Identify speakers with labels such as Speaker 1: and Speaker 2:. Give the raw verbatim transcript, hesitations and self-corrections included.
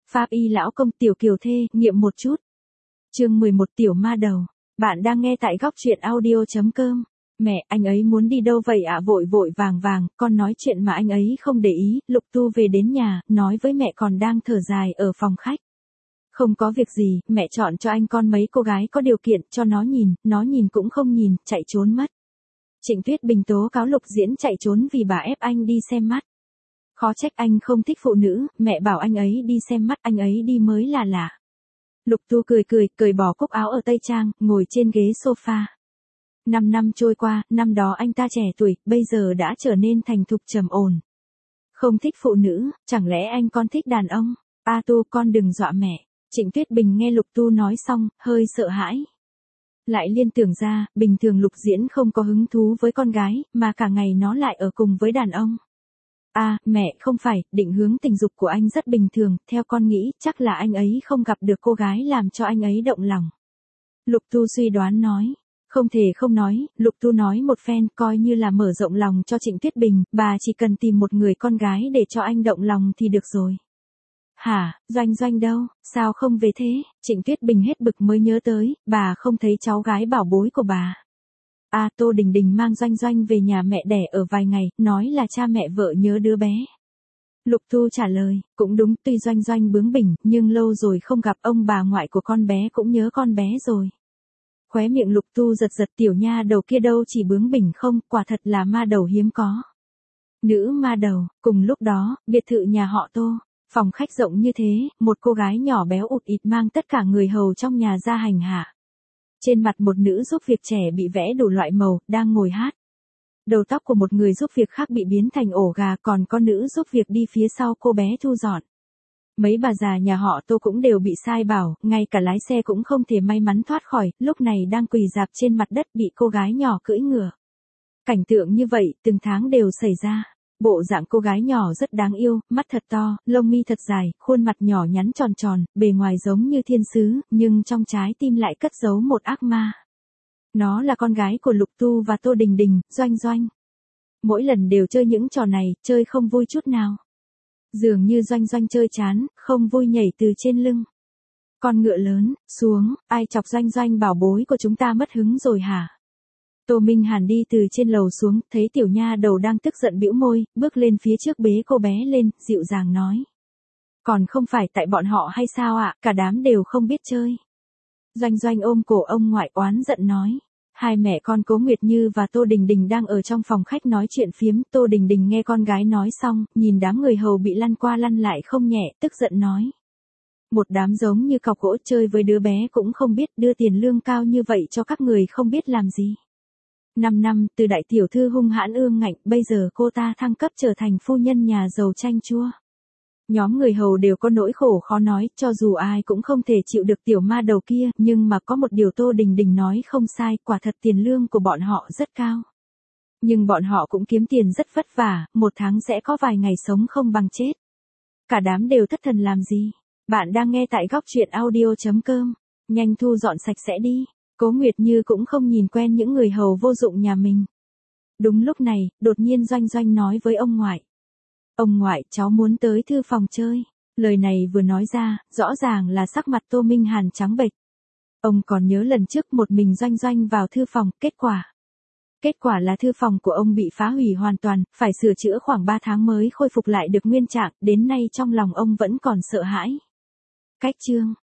Speaker 1: Pháp y lão công tiểu kiều thê, nghiệm một chút. Chương mười một tiểu ma đầu. Bạn đang nghe tại góc truyện audio chấm com. Mẹ, anh ấy muốn đi đâu vậy ạ? Vội vội vàng vàng, con nói chuyện mà anh ấy không để ý. Lục Tu về đến nhà, nói với mẹ còn đang thở dài ở phòng khách. Không có việc gì, mẹ chọn cho anh con mấy cô gái có điều kiện, cho nó nhìn, nó nhìn cũng không nhìn, chạy trốn mất. Trịnh Tuyết Bình tố cáo Lục Diễn chạy trốn vì bà ép anh đi xem mắt. Khó trách anh không thích phụ nữ, mẹ bảo anh ấy đi xem mắt, anh ấy đi mới là lạ. Lục Tu cười cười, cởi bỏ cúc áo ở tây trang, ngồi trên ghế sofa. Năm năm trôi qua, năm đó anh ta trẻ tuổi, bây giờ đã trở nên thành thục trầm ổn. Không thích phụ nữ, chẳng lẽ anh con thích đàn ông? A Tu, con đừng dọa mẹ. Trịnh Tuyết Bình nghe Lục Tu nói xong, hơi sợ hãi. Lại liên tưởng ra, bình thường Lục Diễn không có hứng thú với con gái, mà cả ngày nó lại ở cùng với đàn ông. À, mẹ, không phải, định hướng tình dục của anh rất bình thường, theo con nghĩ, chắc là anh ấy không gặp được cô gái làm cho anh ấy động lòng. Lục Tu suy đoán nói. Không thể không nói, Lục Tu nói một phen, coi như là mở rộng lòng cho Trịnh Tuyết Bình, bà chỉ cần tìm một người con gái để cho anh động lòng thì được rồi. Hả, Doanh Doanh đâu, sao không về thế? Trịnh Tuyết Bình hết bực mới nhớ tới, bà không thấy cháu gái bảo bối của bà. À, Tô Đình Đình mang Doanh Doanh về nhà mẹ đẻ ở vài ngày, nói là cha mẹ vợ nhớ đứa bé. Lục Tu trả lời, cũng đúng, tuy Doanh Doanh bướng bỉnh, nhưng lâu rồi không gặp ông bà ngoại của con bé cũng nhớ con bé rồi. Khóe miệng Lục Tu giật giật, tiểu nha đầu kia đâu chỉ bướng bỉnh không, quả thật là ma đầu hiếm có. Nữ ma đầu. Cùng lúc đó, biệt thự nhà họ Tô. Phòng khách rộng như thế, một cô gái nhỏ béo ụt ịt mang tất cả người hầu trong nhà ra hành hạ. Trên mặt một nữ giúp việc trẻ bị vẽ đủ loại màu, đang ngồi hát. Đầu tóc của một người giúp việc khác bị biến thành ổ gà, còn có nữ giúp việc đi phía sau cô bé thu dọn. Mấy bà già nhà họ Tô cũng đều bị sai bảo, ngay cả lái xe cũng không thể may mắn thoát khỏi, lúc này đang quỳ rạp trên mặt đất bị cô gái nhỏ cưỡi ngựa. Cảnh tượng như vậy, từng tháng đều xảy ra. Bộ dạng cô gái nhỏ rất đáng yêu, mắt thật to, lông mi thật dài, khuôn mặt nhỏ nhắn tròn tròn, bề ngoài giống như thiên sứ, nhưng trong trái tim lại cất giấu một ác ma. Nó là con gái của Lục Tu và Tô Đình Đình, Doanh Doanh. Mỗi lần đều chơi những trò này, chơi không vui chút nào. Dường như Doanh Doanh chơi chán, không vui nhảy từ trên lưng. Con ngựa lớn, xuống, ai chọc Doanh Doanh bảo bối của chúng ta mất hứng rồi hả? Tô Minh Hàn đi từ trên lầu xuống, thấy tiểu nha đầu đang tức giận bĩu môi, bước lên phía trước bế cô bé lên, dịu dàng nói. Còn không phải tại bọn họ hay sao ạ, cả đám đều không biết chơi. Doanh Doanh ôm cổ ông ngoại oán giận nói. Hai mẹ con Cố Nguyệt Như và Tô Đình Đình đang ở trong phòng khách nói chuyện phiếm, Tô Đình Đình nghe con gái nói xong, nhìn đám người hầu bị lăn qua lăn lại không nhẹ, tức giận nói. Một đám giống như cọc gỗ, chơi với đứa bé cũng không biết, đưa tiền lương cao như vậy cho các người không biết làm gì. Năm năm, từ đại tiểu thư hung hãn ương ngạnh, bây giờ cô ta thăng cấp trở thành phu nhân nhà giàu chanh chua. Nhóm người hầu đều có nỗi khổ khó nói, cho dù ai cũng không thể chịu được tiểu ma đầu kia, nhưng mà có một điều Tô Đình Đình nói không sai, quả thật tiền lương của bọn họ rất cao. Nhưng bọn họ cũng kiếm tiền rất vất vả, một tháng sẽ có vài ngày sống không bằng chết. Cả đám đều thất thần làm gì? Bạn đang nghe tại góc truyện audio chấm com. Nhanh thu dọn sạch sẽ đi. Cố Nguyệt Như cũng không nhìn quen những người hầu vô dụng nhà mình. Đúng lúc này, đột nhiên Doanh Doanh nói với ông ngoại. Ông ngoại, cháu muốn tới thư phòng chơi. Lời này vừa nói ra, rõ ràng là sắc mặt Tô Minh Hàn trắng bệch. Ông còn nhớ lần trước một mình Doanh Doanh vào thư phòng, kết quả. Kết quả là thư phòng của ông bị phá hủy hoàn toàn, phải sửa chữa khoảng ba tháng mới khôi phục lại được nguyên trạng, đến nay trong lòng ông vẫn còn sợ hãi. Cách chương.